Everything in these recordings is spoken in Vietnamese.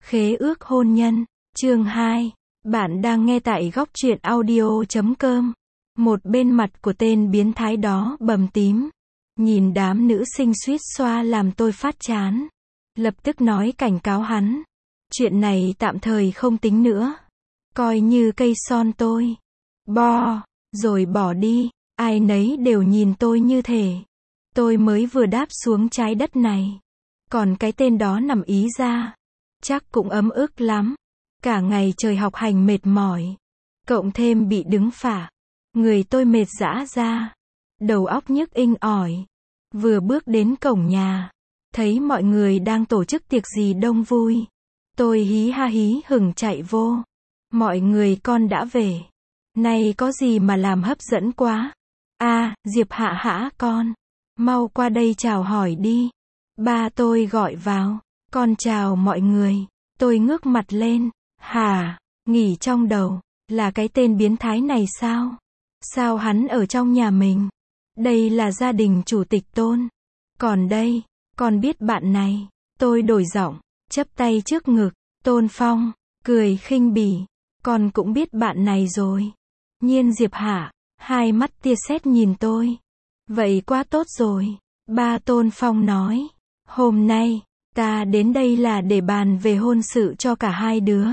Khế ước hôn nhân, chương 2. Bạn đang nghe tại góc truyện audio.com. Một bên mặt của tên biến thái đó bầm tím. Nhìn đám nữ sinh suýt xoa làm tôi phát chán. Lập tức nói cảnh cáo hắn. Chuyện này tạm thời không tính nữa. Coi như cây son tôi. Bo, rồi bỏ đi. Ai nấy đều nhìn tôi như thể tôi mới vừa đáp xuống trái đất này. Còn cái tên đó nằm ý ra. Chắc cũng ấm ức lắm. Cả ngày trời học hành mệt mỏi. Cộng thêm bị đứng phả. Người tôi mệt rã ra. Đầu óc nhức inh ỏi. Vừa bước đến cổng nhà. Thấy mọi người đang tổ chức tiệc gì đông vui. Tôi hí ha hí hửng chạy vô. Mọi người con đã về. Này có gì mà làm hấp dẫn quá. Diệp Hạ hả con. Mau qua đây chào hỏi đi. Ba tôi gọi vào. Con chào mọi người. Tôi ngước mặt lên. Hả? Nghĩ trong đầu. Là cái tên biến thái này sao? Sao hắn ở trong nhà mình? Đây là gia đình chủ tịch Tôn. Còn đây, con biết bạn này. Tôi đổi giọng, chắp tay trước ngực. Tôn Phong, cười khinh bỉ. Con cũng biết bạn này rồi. Nhiên Diệp Hạ, hai mắt tia sét nhìn tôi. Vậy quá tốt rồi. Ba Tôn Phong nói. Hôm nay, ta đến đây là để bàn về hôn sự cho cả hai đứa.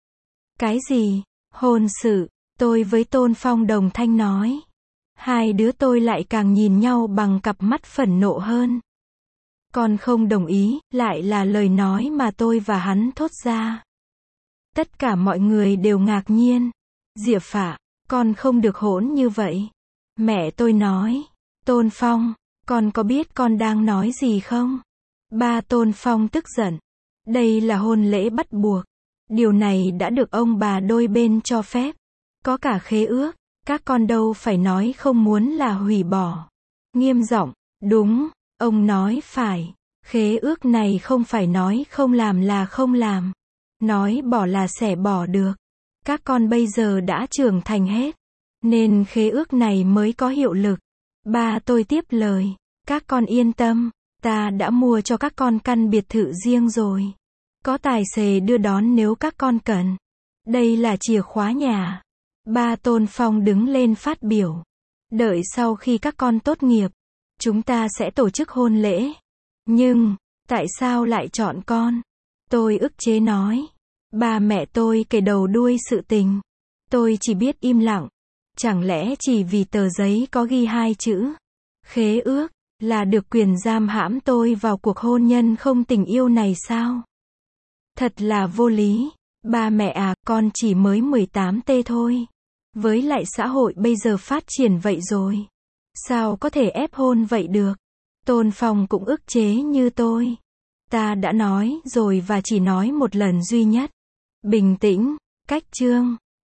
Cái gì? Hôn sự? Tôi với Tôn Phong đồng thanh nói. Hai đứa tôi lại càng nhìn nhau bằng cặp mắt phẫn nộ hơn. Con không đồng ý, lại là lời nói mà tôi và hắn thốt ra. Tất cả mọi người đều ngạc nhiên. Diệp Phạ, con không được hỗn như vậy. Mẹ tôi nói. Tôn Phong, con có biết con đang nói gì không? Ba Tôn Phong tức giận. Đây là hôn lễ bắt buộc. Điều này đã được ông bà đôi bên cho phép. Có cả khế ước. Các con đâu phải nói không muốn là hủy bỏ. Nghiêm giọng. Đúng, ông nói phải. Khế ước này không phải nói không làm là không làm. Nói bỏ là sẽ bỏ được. Các con bây giờ đã trưởng thành hết. Nên khế ước này mới có hiệu lực. Ba tôi tiếp lời. Các con yên tâm. Ta đã mua cho các con căn biệt thự riêng rồi. Có tài xế đưa đón nếu các con cần. Đây là chìa khóa nhà. Ba Tôn Phong đứng lên phát biểu. Đợi sau khi các con tốt nghiệp, chúng ta sẽ tổ chức hôn lễ. Nhưng, tại sao lại chọn con? Tôi ức chế nói. Ba mẹ tôi kể đầu đuôi sự tình. Tôi chỉ biết im lặng. Chẳng lẽ chỉ vì tờ giấy có ghi hai chữ khế ước là được quyền giam hãm tôi vào cuộc hôn nhân không tình yêu này sao? Thật là vô lý. Ba mẹ à, con chỉ mới 18T thôi. Với lại xã hội bây giờ phát triển vậy rồi. Sao có thể ép hôn vậy được? Tôn Phong cũng ức chế như tôi. Ta đã nói rồi và chỉ nói một lần duy nhất. Bình tĩnh, cách chương.